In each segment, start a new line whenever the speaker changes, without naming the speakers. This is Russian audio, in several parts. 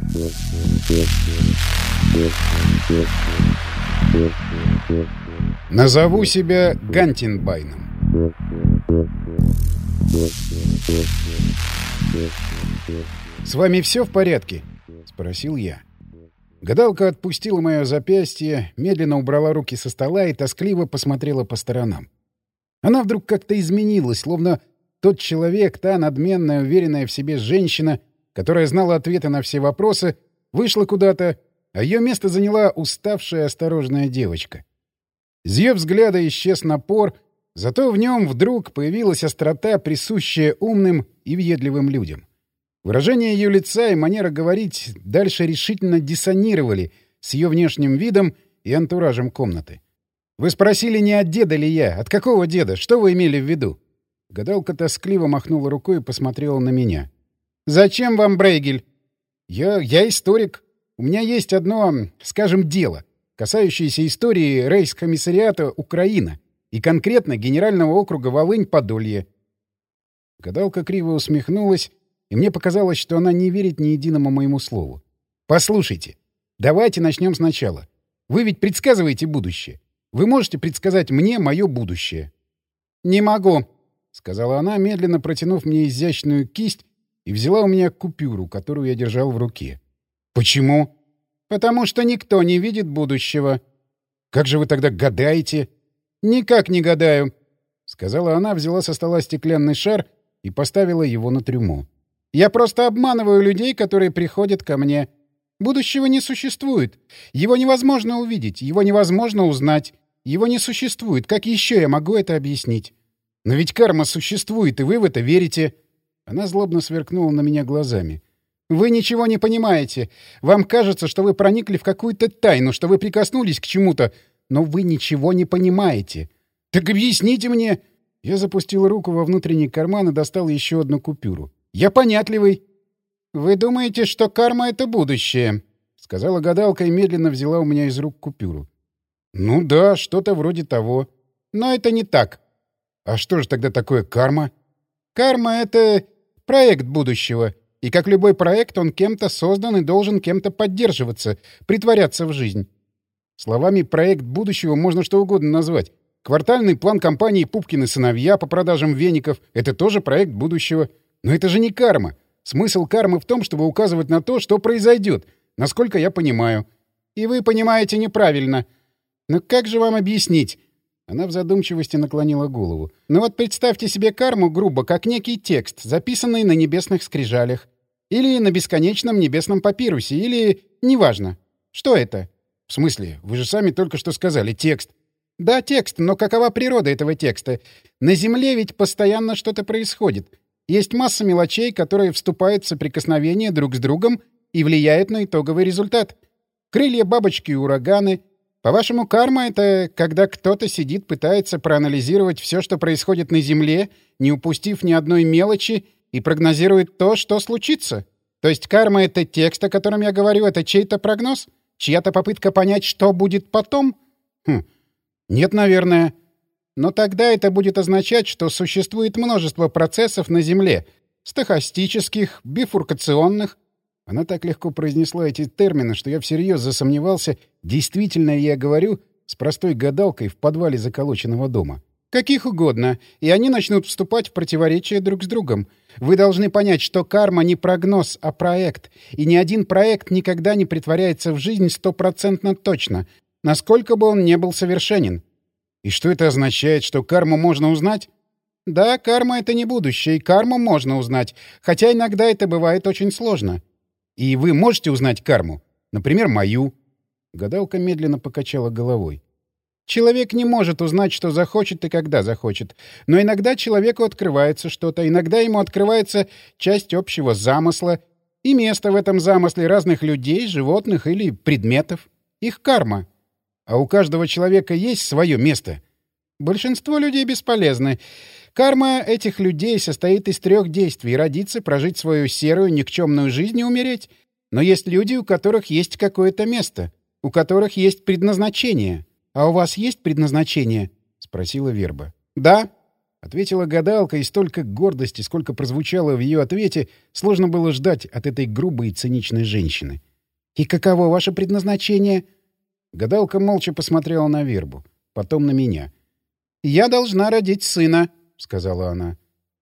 Назову себя Гантенбайном. «С вами все в порядке?» — спросил я. Гадалка отпустила мое запястье, медленно убрала руки со стола и тоскливо посмотрела по сторонам. Она вдруг как-то изменилась, словно тот человек, та надменная, уверенная в себе женщина, которая знала ответы на все вопросы, вышла куда-то, а ее место заняла уставшая осторожная девочка. Из ее взгляда исчез напор, зато в нем вдруг появилась острота, присущая умным и въедливым людям. Выражение ее лица и манера говорить дальше решительно диссонировали с ее внешним видом и антуражем комнаты. «Вы спросили, не от деда ли я? От какого деда? Что вы имели в виду?» Гадалка тоскливо махнула рукой и посмотрела на меня. «Зачем вам Брейгель?» «Я историк. У меня есть одно, скажем, дело, касающееся истории рейхскомиссариата Украина и конкретно Генерального округа Волынь-Подолье». Гадалка криво усмехнулась, и мне показалось, что она не верит ни единому моему слову. «Послушайте, давайте начнем сначала. Вы ведь предсказываете будущее. Вы можете предсказать мне мое будущее?» «Не могу», — сказала она, медленно протянув мне изящную кисть и взяла у меня купюру, которую я держал в руке. «Почему?» «Потому что никто не видит будущего». «Как же вы тогда гадаете?» «Никак не гадаю», — сказала она, взяла со стола стеклянный шар и поставила его на трюмо. «Я просто обманываю людей, которые приходят ко мне. Будущего не существует. Его невозможно увидеть, его невозможно узнать. Его не существует. Как еще я могу это объяснить? Но ведь карма существует, и вы в это верите». Она злобно сверкнула на меня глазами. «Вы ничего не понимаете. Вам кажется, что вы проникли в какую-то тайну, что вы прикоснулись к чему-то, но вы ничего не понимаете. Так объясните мне!» Я запустил руку во внутренний карман и достал еще одну купюру. «Я понятливый». «Вы думаете, что карма — это будущее?» — сказала гадалка и медленно взяла у меня из рук купюру. «Ну да, что-то вроде того. Но это не так». «А что же тогда такое карма?» «Карма — это проект будущего. И как любой проект, он кем-то создан и должен кем-то поддерживаться, притворяться в жизнь». Словами «проект будущего» можно что угодно назвать. Квартальный план компании «Пупкины сыновья» по продажам веников — это тоже проект будущего. Но это же не карма. Смысл кармы в том, чтобы указывать на то, что произойдет, насколько я понимаю. И вы понимаете неправильно. Но как же вам объяснить? Она в задумчивости наклонила голову. Ну вот представьте себе карму грубо, как некий текст, записанный на небесных скрижалях. Или на бесконечном небесном папирусе, или... неважно. Что это? В смысле? Вы же сами только что сказали «текст». Да, текст, но какова природа этого текста? На Земле ведь постоянно что-то происходит. Есть масса мелочей, которые вступают в соприкосновение друг с другом и влияют на итоговый результат. Крылья бабочки и ураганы. По-вашему, карма — это когда кто-то сидит, пытается проанализировать все, что происходит на Земле, не упустив ни одной мелочи, и прогнозирует то, что случится? То есть карма — это текст, о котором я говорю, это чей-то прогноз? Чья-то попытка понять, что будет потом? Нет, наверное. Но тогда это будет означать, что существует множество процессов на Земле. Стохастических, бифуркационных. Она так легко произнесла эти термины, что я всерьез засомневался, действительно ли я говорю с простой гадалкой в подвале заколоченного дома. Каких угодно. И они начнут вступать в противоречие друг с другом. Вы должны понять, что карма не прогноз, а проект. И ни один проект никогда не претворяется в жизнь 100% точно, насколько бы он не был совершенен. И что это означает, что карму можно узнать? Да, карма — это не будущее, и карму можно узнать, хотя иногда это бывает очень сложно. И вы можете узнать карму? Например, мою. Гадалка медленно покачала головой. Человек не может узнать, что захочет и когда захочет. Но иногда человеку открывается что-то, иногда ему открывается часть общего замысла и место в этом замысле разных людей, животных или предметов. Их карма. А у каждого человека есть свое место. Большинство людей бесполезны. Карма этих людей состоит из 3 действий: родиться, прожить свою серую, никчемную жизнь и умереть. Но есть люди, у которых есть какое-то место, у которых есть предназначение. А у вас есть предназначение? — спросила Верба. — Да. — ответила гадалка, и столько гордости, сколько прозвучало в ее ответе, сложно было ждать от этой грубой и циничной женщины. «И каково ваше предназначение?» Гадалка молча посмотрела на Вербу, потом на меня. «Я должна родить сына», — сказала она.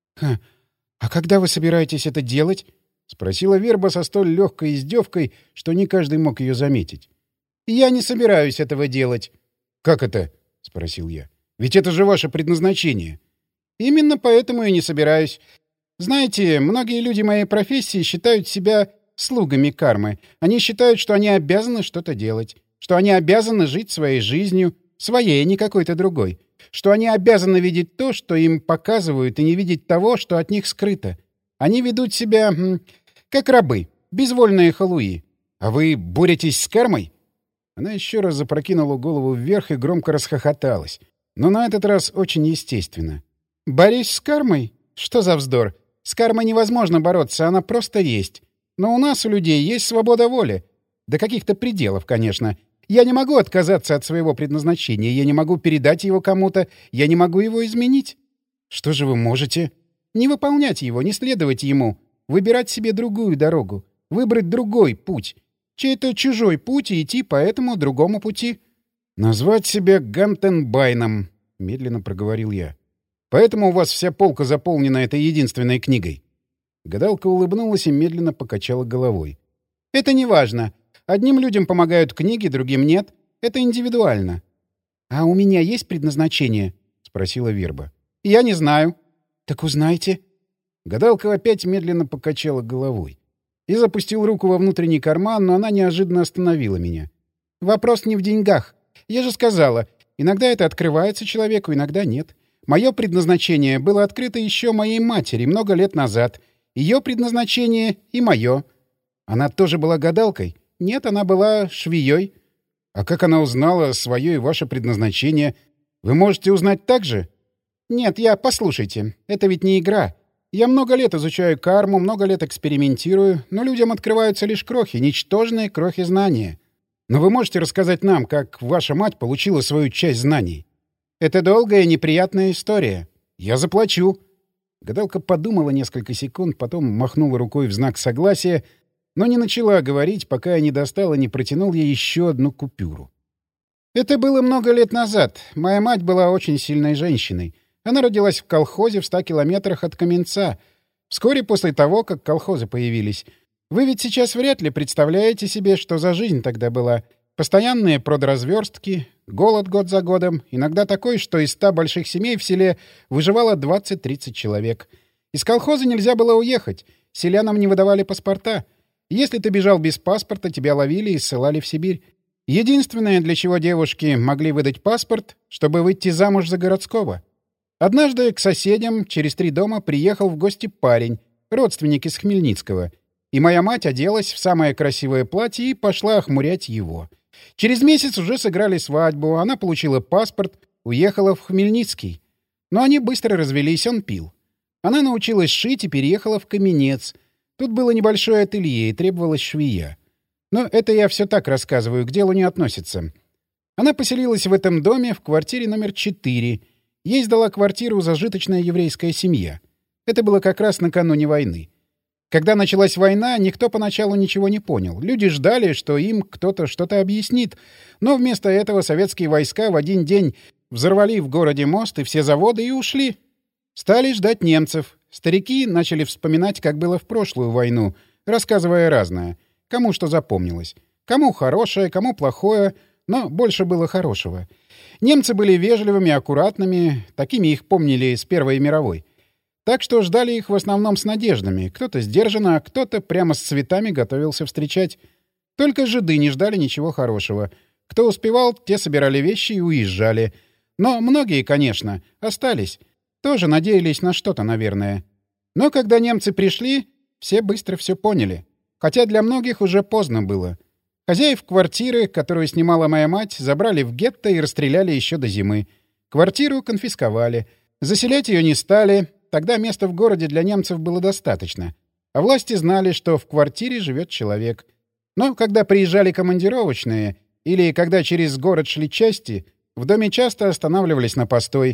«А когда вы собираетесь это делать?» — спросила Верба со столь легкой издевкой, что не каждый мог ее заметить. «Я не собираюсь этого делать». «Как это?» — спросил я. «Ведь это же ваше предназначение». «Именно поэтому и не собираюсь. Знаете, многие люди моей профессии считают себя слугами кармы. Они считают, что они обязаны что-то делать, что они обязаны жить своей жизнью, своей, а не какой-то другой, что они обязаны видеть то, что им показывают, и не видеть того, что от них скрыто. Они ведут себя как рабы, безвольные халуи. А вы боретесь с кармой?» Она еще раз запрокинула голову вверх и громко расхохоталась, но на этот раз очень естественно. «Борюсь с кармой? Что за вздор? С кармой невозможно бороться, она просто есть. Но у нас, у людей, есть свобода воли. До каких-то пределов, конечно. Я не могу отказаться от своего предназначения, я не могу передать его кому-то, я не могу его изменить». «Что же вы можете?» «Не выполнять его, не следовать ему, выбирать себе другую дорогу, выбрать другой путь, чей-то чужой путь и идти по этому другому пути». «Назвать себя Гантенбайном», — медленно проговорил я. «Поэтому у вас вся полка заполнена этой единственной книгой». Гадалка улыбнулась и медленно покачала головой. «Это не важно. Одним людям помогают книги, другим нет. Это индивидуально». «А у меня есть предназначение?» — спросила Верба. «Я не знаю». «Так узнайте». Гадалка опять медленно покачала головой. Я запустил руку во внутренний карман, но она неожиданно остановила меня. «Вопрос не в деньгах. Я же сказала, иногда это открывается человеку, иногда нет. Мое предназначение было открыто еще моей матери много лет назад. Ее предназначение и мое». «Она тоже была гадалкой?» «Нет, она была швеей». «А как она узнала свое и ваше предназначение? Вы можете узнать так же?» «Нет, послушайте, это ведь не игра. Я много лет изучаю карму, много лет экспериментирую, но людям открываются лишь крохи, ничтожные крохи знания. Но вы можете рассказать нам, как ваша мать получила свою часть знаний?» «Это долгая и неприятная история. Я заплачу». Гадалка подумала несколько секунд, потом махнула рукой в знак согласия, но не начала говорить, пока я не достал и не протянул ей еще одну купюру. «Это было много лет назад. Моя мать была очень сильной женщиной. Она родилась в колхозе в 100 километрах от Каменца, вскоре после того, как колхозы появились. Вы ведь сейчас вряд ли представляете себе, что за жизнь тогда была. Постоянные продразверстки, голод год за годом, иногда такой, что из 100 больших семей в селе выживало 20-30 человек. Из колхоза нельзя было уехать, селянам не выдавали паспорта. Если ты бежал без паспорта, тебя ловили и ссылали в Сибирь. Единственное, для чего девушки могли выдать паспорт, чтобы выйти замуж за городского. Однажды к соседям через 3 дома приехал в гости парень, родственник из Хмельницкого, и моя мать оделась в самое красивое платье и пошла охмурять его. Через месяц уже сыграли свадьбу, она получила паспорт, уехала в Хмельницкий. Но они быстро развелись, он пил. Она научилась шить и переехала в Каменец. Тут было небольшое ателье и требовалась швея. Но это я все так рассказываю, к делу не относится. Она поселилась в этом доме в квартире номер 4. Ей сдала квартиру зажиточная еврейская семья. Это было как раз накануне войны. Когда началась война, никто поначалу ничего не понял. Люди ждали, что им кто-то что-то объяснит. Но вместо этого советские войска в один день взорвали в городе мост и все заводы и ушли. Стали ждать немцев. Старики начали вспоминать, как было в прошлую войну, рассказывая разное. Кому что запомнилось. Кому хорошее, кому плохое, но больше было хорошего. Немцы были вежливыми, аккуратными, такими их помнили с Первой мировой. Так что ждали их в основном с надеждами. Кто-то сдержанно, а кто-то прямо с цветами готовился встречать. Только жиды не ждали ничего хорошего. Кто успевал, те собирали вещи и уезжали. Но многие, конечно, остались. Тоже надеялись на что-то, наверное. Но когда немцы пришли, все быстро все поняли. Хотя для многих уже поздно было. Хозяев квартиры, которую снимала моя мать, забрали в гетто и расстреляли еще до зимы. Квартиру конфисковали. Заселять ее не стали. Тогда места в городе для немцев было достаточно. А власти знали, что в квартире живет человек. Но когда приезжали командировочные или когда через город шли части, в доме часто останавливались на постой.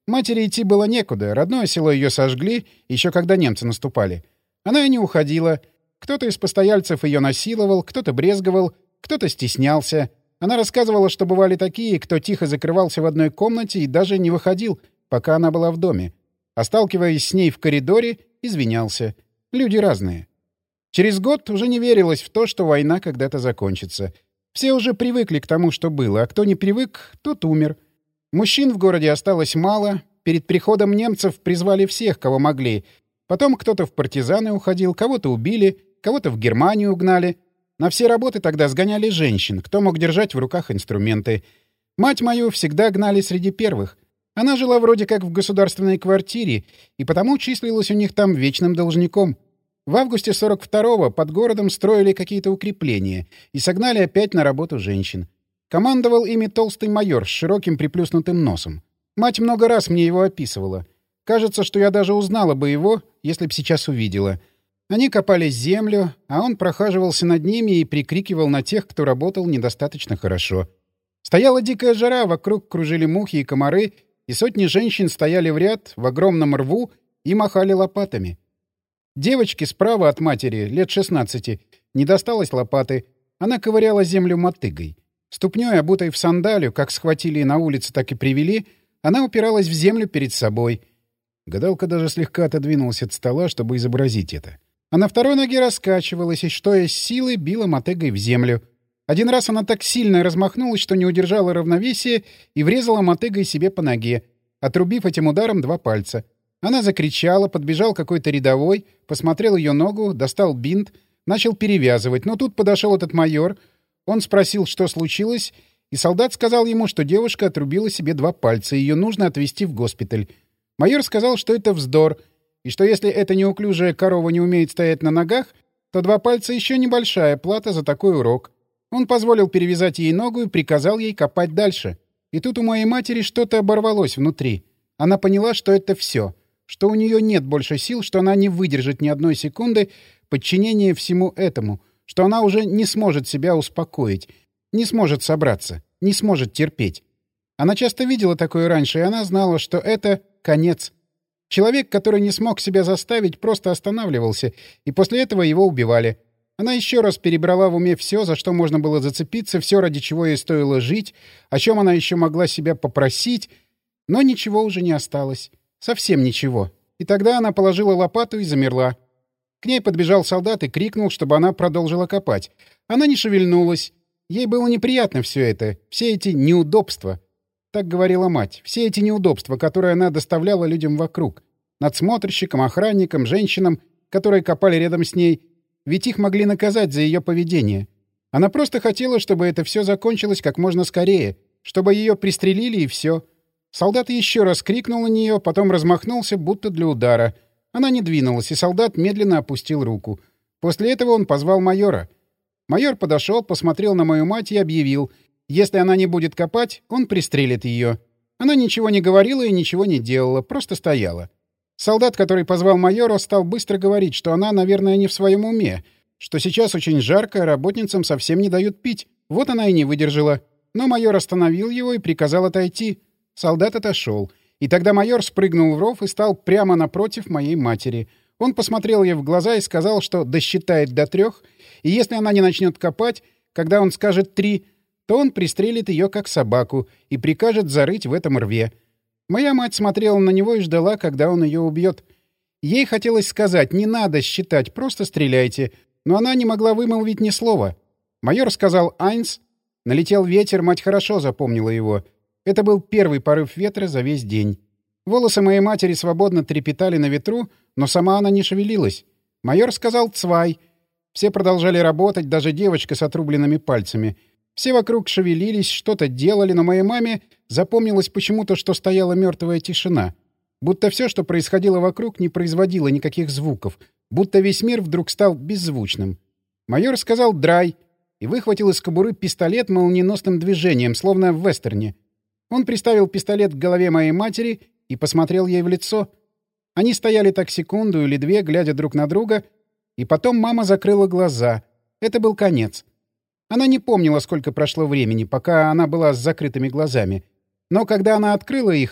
Матери идти было некуда, родное село ее сожгли, еще когда немцы наступали. Она и не уходила. Кто-то из постояльцев ее насиловал, кто-то брезговал, кто-то стеснялся. Она рассказывала, что бывали такие, кто тихо закрывался в одной комнате и даже не выходил, пока она была в доме. А сталкиваясь с ней в коридоре, извинялся. Люди разные. Через год уже не верилось в то, что война когда-то закончится. Все уже привыкли к тому, что было, а кто не привык, тот умер. Мужчин в городе осталось мало. Перед приходом немцев призвали всех, кого могли. Потом кто-то в партизаны уходил, кого-то убили, кого-то в Германию угнали. На все работы тогда сгоняли женщин, кто мог держать в руках инструменты. Мать мою всегда гнали среди первых. Она жила вроде как в государственной квартире, и потому числилась у них там вечным должником. В августе 42-го под городом строили какие-то укрепления и согнали опять на работу женщин. Командовал ими толстый майор с широким приплюснутым носом. Мать много раз мне его описывала. Кажется, что я даже узнала бы его, если б сейчас увидела. Они копали землю, а он прохаживался над ними и прикрикивал на тех, кто работал недостаточно хорошо. Стояла дикая жара, вокруг кружили мухи и комары, и сотни женщин стояли в ряд в огромном рву и махали лопатами. Девочке справа от матери, лет 16, не досталось лопаты. Она ковыряла землю мотыгой. Ступнёй, обутой в сандалию, как схватили на улице, так и привели, она упиралась в землю перед собой. Гадалка даже слегка отодвинулась от стола, чтобы изобразить это. А на второй ноге раскачивалась и, что есть силы, била мотыгой в землю. Один раз она так сильно размахнулась, что не удержала равновесие и врезала мотыгой себе по ноге, отрубив этим ударом 2 пальца. Она закричала, подбежал какой-то рядовой, посмотрел ее ногу, достал бинт, начал перевязывать. Но тут подошел этот майор. Он спросил, что случилось, и солдат сказал ему, что девушка отрубила себе 2 пальца, и ее нужно отвезти в госпиталь. Майор сказал, что это вздор, и что если эта неуклюжая корова не умеет стоять на ногах, то 2 пальца еще небольшая плата за такой урок. Он позволил перевязать ей ногу и приказал ей копать дальше. И тут у моей матери что-то оборвалось внутри. Она поняла, что это все, что у нее нет больше сил, что она не выдержит ни одной секунды подчинения всему этому, что она уже не сможет себя успокоить, не сможет собраться, не сможет терпеть. Она часто видела такое раньше, и она знала, что это конец. Человек, который не смог себя заставить, просто останавливался, и после этого его убивали. Она еще раз перебрала в уме все, за что можно было зацепиться, все, ради чего ей стоило жить, о чем она еще могла себя попросить, но ничего уже не осталось. Совсем ничего. И тогда она положила лопату и замерла. К ней подбежал солдат и крикнул, чтобы она продолжила копать. Она не шевельнулась. Ей было неприятно все это, все эти неудобства. Так говорила мать. Все эти неудобства, которые она доставляла людям вокруг. Надсмотрщикам, охранникам, женщинам, которые копали рядом с ней. Ведь их могли наказать за ее поведение. Она просто хотела, чтобы это все закончилось как можно скорее, чтобы ее пристрелили и все. Солдат еще раз крикнул на нее, потом размахнулся, будто для удара. Она не двинулась, и солдат медленно опустил руку. После этого он позвал майора. Майор подошел, посмотрел на мою мать и объявил, если она не будет копать, он пристрелит ее. Она ничего не говорила и ничего не делала, просто стояла. Солдат, который позвал майора, стал быстро говорить, что она, наверное, не в своем уме, что сейчас очень жарко, а работницам совсем не дают пить. Вот она и не выдержала. Но майор остановил его и приказал отойти. Солдат отошел. И тогда майор спрыгнул в ров и стал прямо напротив моей матери. Он посмотрел ей в глаза и сказал, что досчитает до 3, и если она не начнет копать, когда он скажет 3, то он пристрелит ее как собаку и прикажет зарыть в этом рве. Моя мать смотрела на него и ждала, когда он ее убьет. Ей хотелось сказать «не надо считать, просто стреляйте», но она не могла вымолвить ни слова. Майор сказал «Айнс». Налетел ветер, мать хорошо запомнила его. Это был первый порыв ветра за весь день. Волосы моей матери свободно трепетали на ветру, но сама она не шевелилась. Майор сказал «цвай». Все продолжали работать, даже девочка с отрубленными пальцами. Все вокруг шевелились, что-то делали, но моей маме запомнилось почему-то, что стояла мертвая тишина. Будто все, что происходило вокруг, не производило никаких звуков. Будто весь мир вдруг стал беззвучным. Майор сказал «драй» и выхватил из кобуры пистолет молниеносным движением, словно в вестерне. Он приставил пистолет к голове моей матери и посмотрел ей в лицо. Они стояли так секунду или 2, глядя друг на друга, и потом мама закрыла глаза. Это был конец. Она не помнила, сколько прошло времени, пока она была с закрытыми глазами. Но когда она открыла их,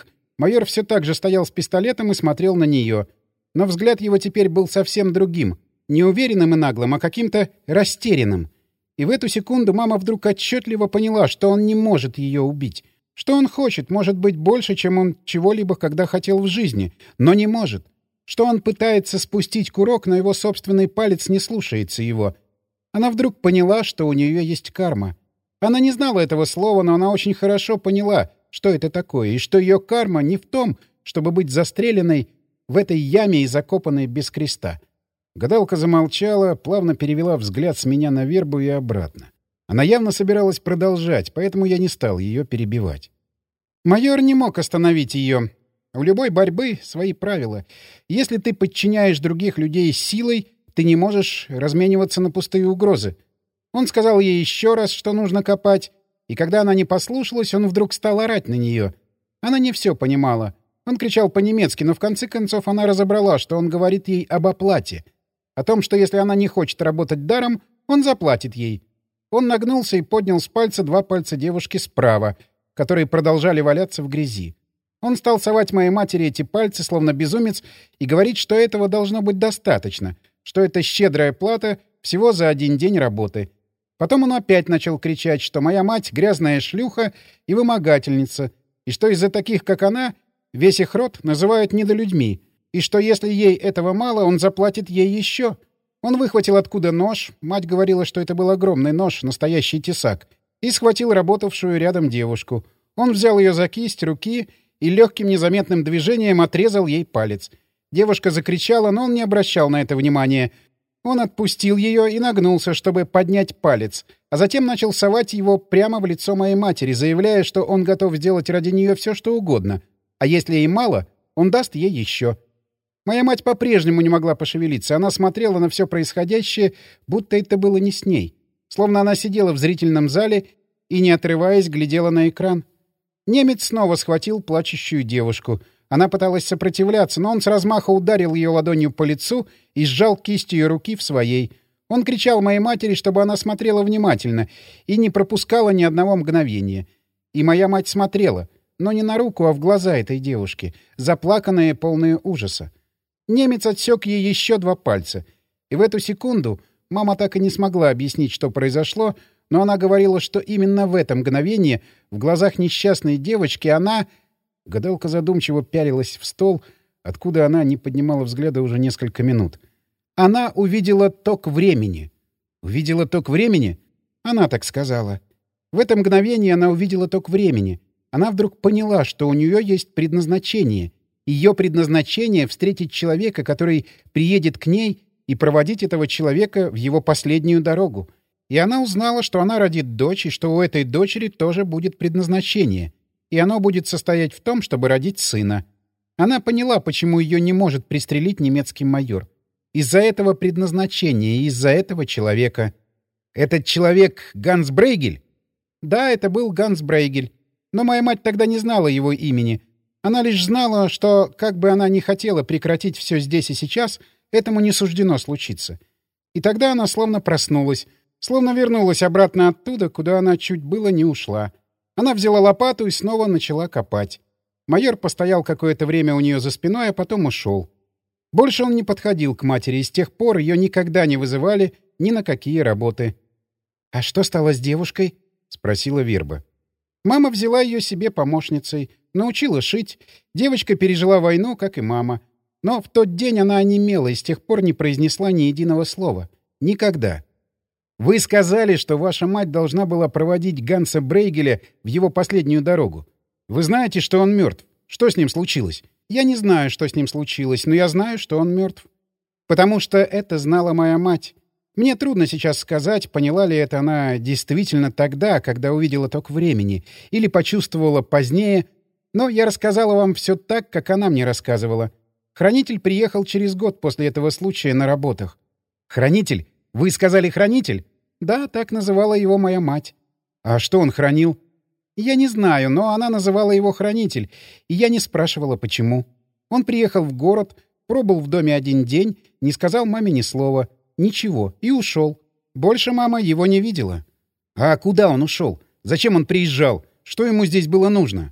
Майор все так же стоял с пистолетом и смотрел на нее. Но взгляд его теперь был совсем другим. Не уверенным и наглым, а каким-то растерянным. И в эту секунду мама вдруг отчетливо поняла, что он не может ее убить. Что он хочет, может быть, больше, чем он чего-либо когда хотел в жизни, но не может. Что он пытается спустить курок, но его собственный палец не слушается его. Она вдруг поняла, что у нее есть карма. Она не знала этого слова, но она очень хорошо поняла, что это такое, и что ее карма не в том, чтобы быть застреленной в этой яме и закопанной без креста. Гадалка замолчала, плавно перевела взгляд с меня на Вербу и обратно. Она явно собиралась продолжать, поэтому я не стал ее перебивать. Майор не мог остановить ее. У любой борьбы свои правила. Если ты подчиняешь других людей силой, ты не можешь размениваться на пустые угрозы. Он сказал ей еще раз, что нужно копать, и когда она не послушалась, он вдруг стал орать на нее. Она не все понимала. Он кричал по-немецки, но в конце концов она разобрала, что он говорит ей об оплате. О том, что если она не хочет работать даром, он заплатит ей. Он нагнулся и поднял с пальца 2 пальца девушки справа, которые продолжали валяться в грязи. Он стал совать моей матери эти пальцы, словно безумец, и говорить, что этого должно быть достаточно, что это щедрая плата всего за 1 день работы. Потом он опять начал кричать, что моя мать — грязная шлюха и вымогательница, и что из-за таких, как она, весь их род называют недолюдьми, и что если ей этого мало, он заплатит ей еще. Он выхватил откуда нож, мать говорила, что это был огромный нож, настоящий тесак, и схватил работавшую рядом девушку. Он взял ее за кисть руки и легким незаметным движением отрезал ей палец. Девушка закричала, но он не обращал на это внимания. Он отпустил ее и нагнулся, чтобы поднять палец, а затем начал совать его прямо в лицо моей матери, заявляя, что он готов сделать ради нее все, что угодно, а если ей мало, он даст ей еще. Моя мать по-прежнему не могла пошевелиться. Она смотрела на все происходящее, будто это было не с ней. Словно она сидела в зрительном зале и, не отрываясь, глядела на экран. Немец снова схватил плачущую девушку. Она пыталась сопротивляться, но он с размаха ударил ее ладонью по лицу и сжал кисть ее руки в своей. Он кричал моей матери, чтобы она смотрела внимательно и не пропускала ни одного мгновения. И моя мать смотрела, но не на руку, а в глаза этой девушки, заплаканные, полные ужаса. Немец отсек ей еще 2 пальца. И в эту секунду мама так и не смогла объяснить, что произошло, но она говорила, что именно в это мгновение в глазах несчастной девочки она... Гадалка задумчиво пялилась в стол, откуда она не поднимала взгляда уже несколько минут. Она увидела ток времени. Увидела ток времени? Она так сказала. В это мгновение она увидела ток времени. Она вдруг поняла, что у нее есть предназначение. Ее предназначение — встретить человека, который приедет к ней, и проводить этого человека в его последнюю дорогу. И она узнала, что она родит дочь, и что у этой дочери тоже будет предназначение. И оно будет состоять в том, чтобы родить сына. Она поняла, почему ее не может пристрелить немецкий майор. Из-за этого предназначения и из-за этого человека. Этот человек Ганс Брейгель? Да, это был Ганс Брейгель. Но моя мать тогда не знала его имени. Она лишь знала, что, как бы она ни хотела прекратить все здесь и сейчас, этому не суждено случиться. И тогда она словно проснулась, словно вернулась обратно оттуда, куда она чуть было не ушла. Она взяла лопату и снова начала копать. Майор постоял какое-то время у нее за спиной, а потом ушел. Больше он не подходил к матери, и с тех пор ее никогда не вызывали ни на какие работы. — А что стало с девушкой? — спросила Верба. Мама взяла ее себе помощницей, научила шить. Девочка пережила войну, как и мама. Но в тот день она онемела и с тех пор не произнесла ни единого слова. Никогда. Вы сказали, что ваша мать должна была проводить Ганса Брейгеля в его последнюю дорогу. Вы знаете, что он мертв. Что с ним случилось? Я не знаю, что с ним случилось, но я знаю, что он мертв. Потому что это знала моя мать. Мне трудно сейчас сказать, поняла ли это она действительно тогда, когда увидела ток времени, или почувствовала позднее, но я рассказала вам все так, как она мне рассказывала. Хранитель приехал через год после этого случая на работах. Хранитель? Вы сказали хранитель? Да, так называла его моя мать. А что он хранил? Я не знаю, но она называла его хранитель, и я не спрашивала, почему. Он приехал в город, пробыл в доме 1 день, не сказал маме ни слова. Ничего. И ушел. Больше мама его не видела. А куда он ушел? Зачем он приезжал? Что ему здесь было нужно?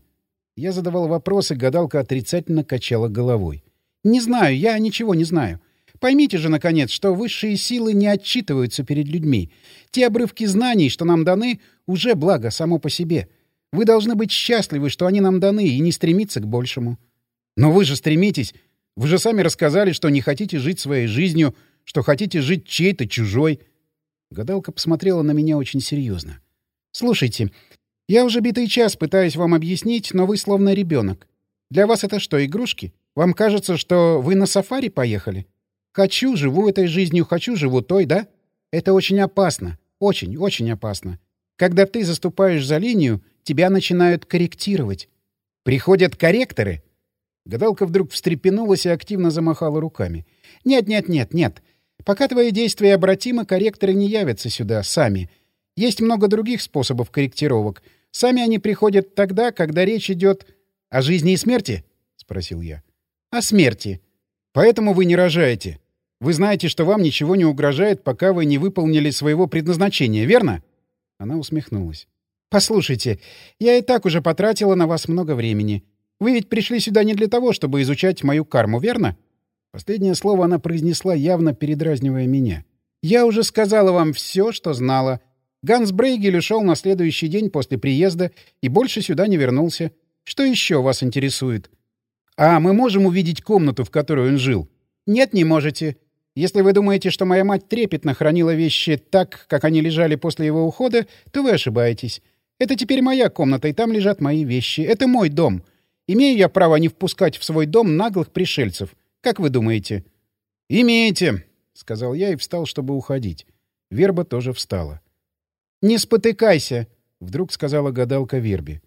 Я задавал вопросы, гадалка отрицательно качала головой. «Не знаю, я ничего не знаю. Поймите же, наконец, что высшие силы не отчитываются перед людьми. Те обрывки знаний, что нам даны, уже благо само по себе. Вы должны быть счастливы, что они нам даны, и не стремиться к большему». «Но вы же стремитесь. Вы же сами рассказали, что не хотите жить своей жизнью, что хотите жить чьей-то чужой». Гадалка посмотрела на меня очень серьезно. «Слушайте, я уже битый час пытаюсь вам объяснить, но вы словно ребенок. Для вас это что, игрушки? Вам кажется, что вы на сафари поехали? Хочу, живу этой жизнью, хочу, живу той, да? Это очень опасно. Очень, очень опасно. Когда ты заступаешь за линию, тебя начинают корректировать. Приходят корректоры?» Гадалка вдруг встрепенулась и активно замахала руками. «Нет, нет, нет, нет. Пока твои действия обратимы, корректоры не явятся сюда сами. Есть много других способов корректировок. Сами они приходят тогда, когда речь идет о жизни и смерти?» — спросил я. «О смерти. Поэтому вы не рожаете. Вы знаете, что вам ничего не угрожает, пока вы не выполнили своего предназначения, верно?» Она усмехнулась. «Послушайте, я и так уже потратила на вас много времени. Вы ведь пришли сюда не для того, чтобы изучать мою карму, верно?» Последнее слово она произнесла, явно передразнивая меня. «Я уже сказала вам все, что знала. Ганс Брейгель ушел на следующий день после приезда и больше сюда не вернулся. Что еще вас интересует?» «А мы можем увидеть комнату, в которой он жил?» «Нет, не можете. Если вы думаете, что моя мать трепетно хранила вещи так, как они лежали после его ухода, то вы ошибаетесь. Это теперь моя комната, и там лежат мои вещи. Это мой дом. Имею я право не впускать в свой дом наглых пришельцев. Как вы думаете?» «Имеете», — сказал я и встал, чтобы уходить. Верба тоже встала. «Не спотыкайся», — вдруг сказала гадалка Вербе.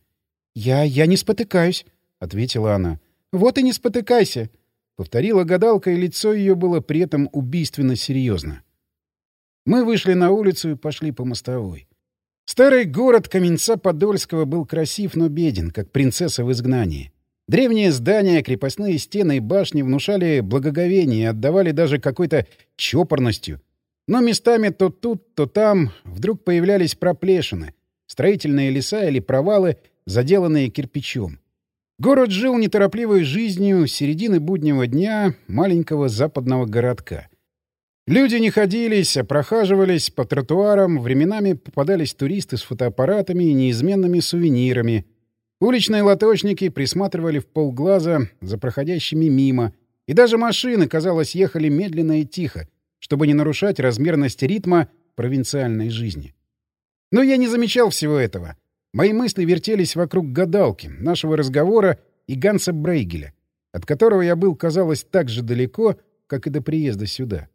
«Я не спотыкаюсь», — ответила она. «Вот и не спотыкайся», — повторила гадалка, и лицо ее было при этом убийственно серьезно. Мы вышли на улицу и пошли по мостовой. Старый город Каменца-Подольского был красив, но беден, как принцесса в изгнании. Древние здания, крепостные стены и башни внушали благоговение и отдавали даже какой-то чопорностью. Но местами то тут, то там вдруг появлялись проплешины, строительные леса или провалы, заделанные кирпичом. Город жил неторопливой жизнью середины буднего дня маленького западного городка. Люди не ходились, а прохаживались по тротуарам, временами попадались туристы с фотоаппаратами и неизменными сувенирами. Уличные лоточники присматривали в полглаза за проходящими мимо, и даже машины, казалось, ехали медленно и тихо, чтобы не нарушать размерность ритма провинциальной жизни. Но я не замечал всего этого. Мои мысли вертелись вокруг гадалки, нашего разговора и Ганса Брейгеля, от которого я был, казалось, так же далеко, как и до приезда сюда.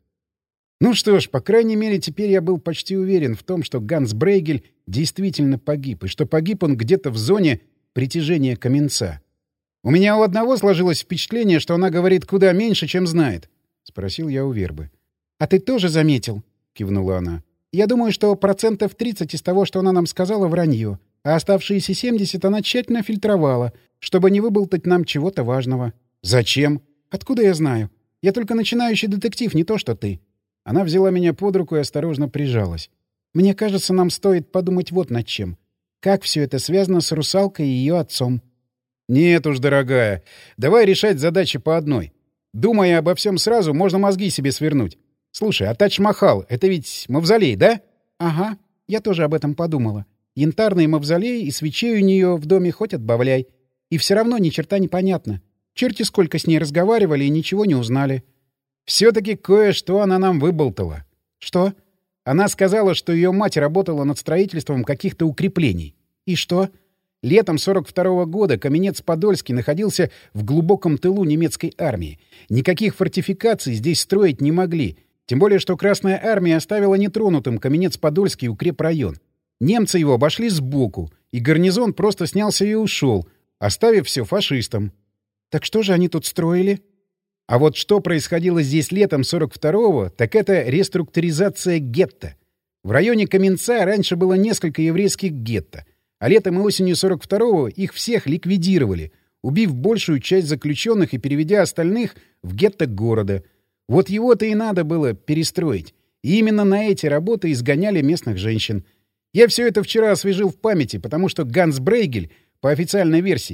Ну что ж, по крайней мере, теперь я был почти уверен в том, что Ганс Брейгель действительно погиб, и что погиб он где-то в зоне притяжения Каменца. «У меня у одного сложилось впечатление, что она говорит куда меньше, чем знает», — спросил я у Вербы. «А ты тоже заметил?» — кивнула она. «Я думаю, что 30% из того, что она нам сказала, вранье, а оставшиеся 70% она тщательно фильтровала, чтобы не выболтать нам чего-то важного». «Зачем?» «Откуда я знаю? Я только начинающий детектив, не то что ты». Она взяла меня под руку и осторожно прижалась. «Мне кажется, нам стоит подумать вот над чем. Как все это связано с русалкой и ее отцом?» «Нет уж, дорогая, давай решать задачи по одной. Думая обо всем сразу, можно мозги себе свернуть. Слушай, а Тадж-Махал — это ведь мавзолей, да?» «Ага, я тоже об этом подумала. Янтарный мавзолей и свечей у нее в доме хоть отбавляй. И все равно ни черта не понятно. Черти сколько с ней разговаривали и ничего не узнали». «Все-таки кое-что она нам выболтала». «Что?» «Она сказала, что ее мать работала над строительством каких-то укреплений». «И что?» Летом 42-го года Каменец-Подольский находился в глубоком тылу немецкой армии. Никаких фортификаций здесь строить не могли. Тем более, что Красная армия оставила нетронутым Каменец-Подольский укрепрайон. Немцы его обошли сбоку, и гарнизон просто снялся и ушел, оставив все фашистам. «Так что же они тут строили?» А вот что происходило здесь летом 42-го, так это реструктуризация гетто. В районе Каменца раньше было несколько еврейских гетто, а летом и осенью 42-го их всех ликвидировали, убив большую часть заключенных и переведя остальных в гетто города. Вот его-то и надо было перестроить. И именно на эти работы изгоняли местных женщин. Я все это вчера освежил в памяти, потому что Ганс Брейгель, по официальной версии,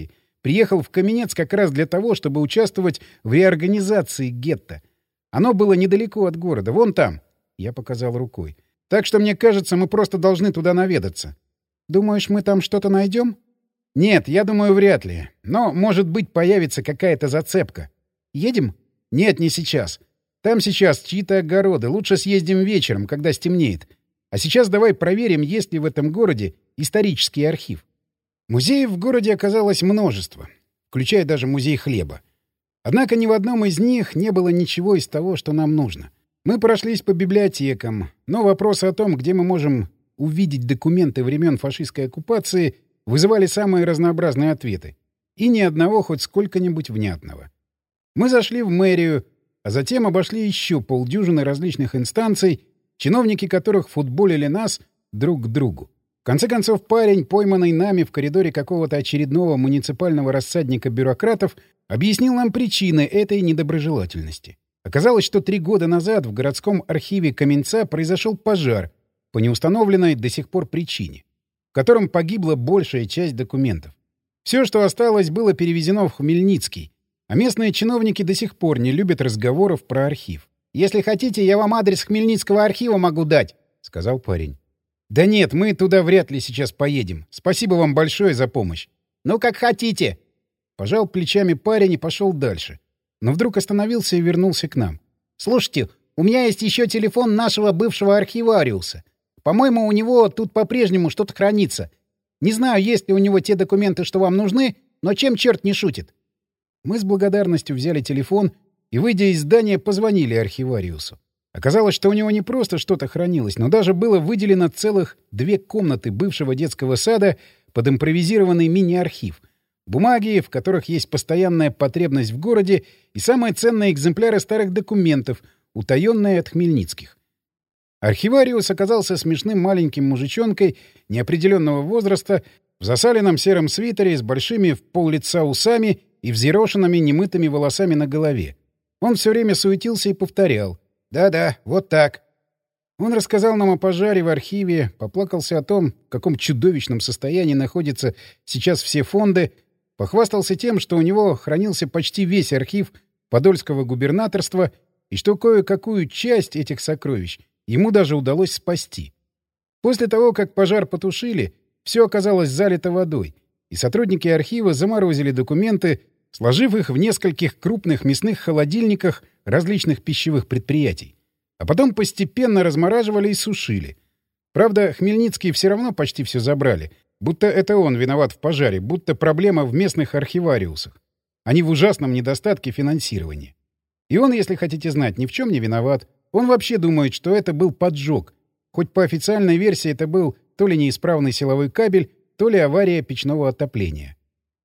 приехал в Каменец как раз для того, чтобы участвовать в реорганизации гетто. Оно было недалеко от города, вон там. Я показал рукой. Так что, мне кажется, мы просто должны туда наведаться. Думаешь, мы там что-то найдем? Нет, я думаю, вряд ли. Но, может быть, появится какая-то зацепка. Едем? Нет, не сейчас. Там сейчас чьи-то огороды. Лучше съездим вечером, когда стемнеет. А сейчас давай проверим, есть ли в этом городе исторический архив. Музеев в городе оказалось множество, включая даже музей хлеба. Однако ни в одном из них не было ничего из того, что нам нужно. Мы прошлись по библиотекам, но вопросы о том, где мы можем увидеть документы времен фашистской оккупации, вызывали самые разнообразные ответы. И ни одного хоть сколько-нибудь внятного. Мы зашли в мэрию, а затем обошли еще полдюжины различных инстанций, чиновники которых футболили нас друг к другу. В конце концов, парень, пойманный нами в коридоре какого-то очередного муниципального рассадника бюрократов, объяснил нам причины этой недоброжелательности. Оказалось, что 3 года назад в городском архиве Каменца произошел пожар по неустановленной до сих пор причине, в котором погибла большая часть документов. Все, что осталось, было перевезено в Хмельницкий, а местные чиновники до сих пор не любят разговоров про архив. «Если хотите, я вам адрес Хмельницкого архива могу дать», — сказал парень. «Да нет, мы туда вряд ли сейчас поедем. Спасибо вам большое за помощь». «Ну, как хотите». Пожал плечами парень и пошел дальше. Но вдруг остановился и вернулся к нам. «Слушайте, у меня есть еще телефон нашего бывшего архивариуса. По-моему, у него тут по-прежнему что-то хранится. Не знаю, есть ли у него те документы, что вам нужны, но чем черт не шутит». Мы с благодарностью взяли телефон и, выйдя из здания, позвонили архивариусу. Оказалось, что у него не просто что-то хранилось, но даже было выделено целых 2 комнаты бывшего детского сада под импровизированный мини-архив. Бумаги, в которых есть постоянная потребность в городе, и самые ценные экземпляры старых документов, утаенные от Хмельницких. Архивариус оказался смешным маленьким мужичонкой неопределенного возраста в засаленном сером свитере с большими в пол-лица усами и взъерошенными немытыми волосами на голове. Он все время суетился и повторял: «Да-да, вот так». Он рассказал нам о пожаре в архиве, поплакался о том, в каком чудовищном состоянии находятся сейчас все фонды, похвастался тем, что у него хранился почти весь архив Подольского губернаторства и что кое-какую часть этих сокровищ ему даже удалось спасти. После того, как пожар потушили, все оказалось залито водой, и сотрудники архива заморозили документы, сложив их в нескольких крупных мясных холодильниках различных пищевых предприятий. А потом постепенно размораживали и сушили. Правда, Хмельницкие все равно почти все забрали, будто это он виноват в пожаре, будто проблема в местных архивариусах, а не в ужасном недостатке финансирования. И он, если хотите знать, ни в чем не виноват. Он вообще думает, что это был поджог, хоть по официальной версии это был то ли неисправный силовой кабель, то ли авария печного отопления.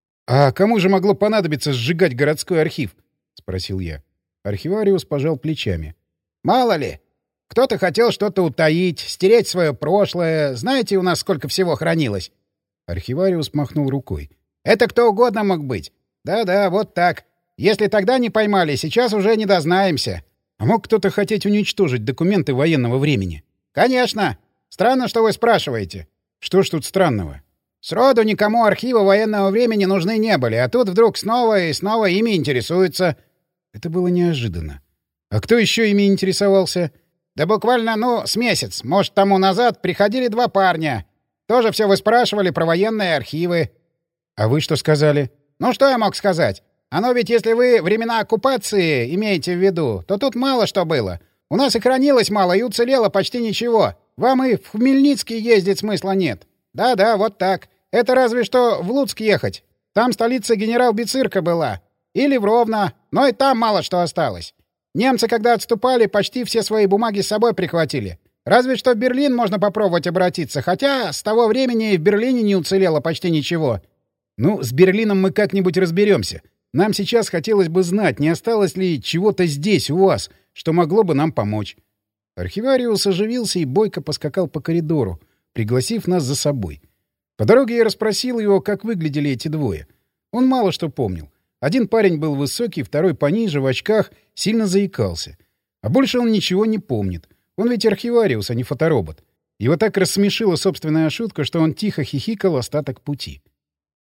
«А кому же могло понадобиться сжигать городской архив?» — спросил я. Архивариус пожал плечами. «Мало ли. Кто-то хотел что-то утаить, стереть свое прошлое. Знаете, у нас сколько всего хранилось?» Архивариус махнул рукой. «Это кто угодно мог быть. Да-да, вот так. Если тогда не поймали, сейчас уже не дознаемся». «А мог кто-то хотеть уничтожить документы военного времени?» «Конечно. Странно, что вы спрашиваете». «Что ж тут странного?» «Сроду никому архивы военного времени нужны не были, а тут вдруг снова и снова ими интересуются». Это было неожиданно. «А кто еще ими интересовался?» «Да буквально, с месяц. Может, тому назад приходили 2 парня. Тоже все выспрашивали про военные архивы». «А вы что сказали?» «Ну, что я мог сказать? Оно ведь, если вы времена оккупации имеете в виду, то тут мало что было. У нас и хранилось мало, и уцелело почти ничего. Вам и в Хмельницкий ездить смысла нет». «Да-да, вот так. Это разве что в Луцк ехать. Там столица генерал-бицирка была. Или в Ровно, но и там мало что осталось. Немцы, когда отступали, почти все свои бумаги с собой прихватили. Разве что в Берлин можно попробовать обратиться, хотя с того времени в Берлине не уцелело почти ничего». «Ну, с Берлином мы как-нибудь разберемся. Нам сейчас хотелось бы знать, не осталось ли чего-то здесь у вас, что могло бы нам помочь». Архивариус оживился и бойко поскакал по коридору, пригласив нас за собой. По дороге я расспросил его, как выглядели эти двое. Он мало что помнил. Один парень был высокий, второй пониже, в очках, сильно заикался. А больше он ничего не помнит. Он ведь архивариус, а не фоторобот. Его так рассмешила собственная шутка, что он тихо хихикал остаток пути.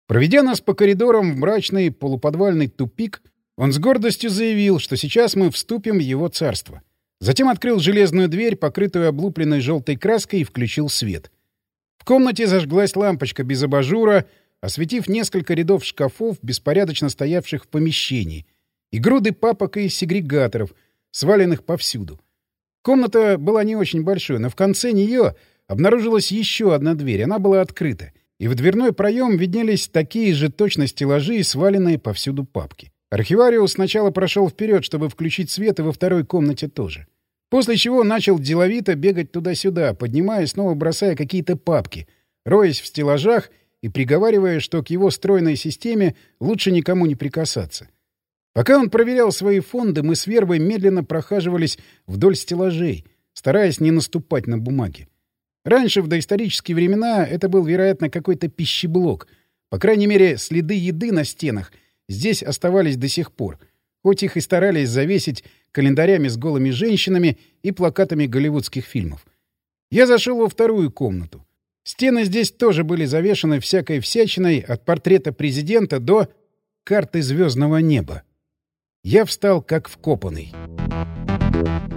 Проведя нас по коридорам в мрачный полуподвальный тупик, он с гордостью заявил, что сейчас мы вступим в его царство. Затем открыл железную дверь, покрытую облупленной желтой краской, и включил свет. В комнате зажглась лампочка без абажура, осветив несколько рядов шкафов, беспорядочно стоявших в помещении, и груды папок и сегрегаторов, сваленных повсюду. Комната была не очень большой, но в конце нее обнаружилась еще одна дверь. Она была открыта, и в дверной проем виднелись такие же точно стеллажи и сваленные повсюду папки. Архивариус сначала прошел вперед, чтобы включить свет, и во второй комнате тоже. После чего начал деловито бегать туда-сюда, поднимая и снова бросая какие-то папки, роясь в стеллажах и приговаривая, что к его стройной системе лучше никому не прикасаться. Пока он проверял свои фонды, мы с Вербой медленно прохаживались вдоль стеллажей, стараясь не наступать на бумаги. Раньше, в доисторические времена, это был, вероятно, какой-то пищеблок. По крайней мере, следы еды на стенах здесь оставались до сих пор, хоть их и старались завесить календарями с голыми женщинами и плакатами голливудских фильмов. Я зашел во вторую комнату. Стены здесь тоже были завешаны всякой всячиной, от портрета президента до карты звездного неба. Я встал как вкопанный.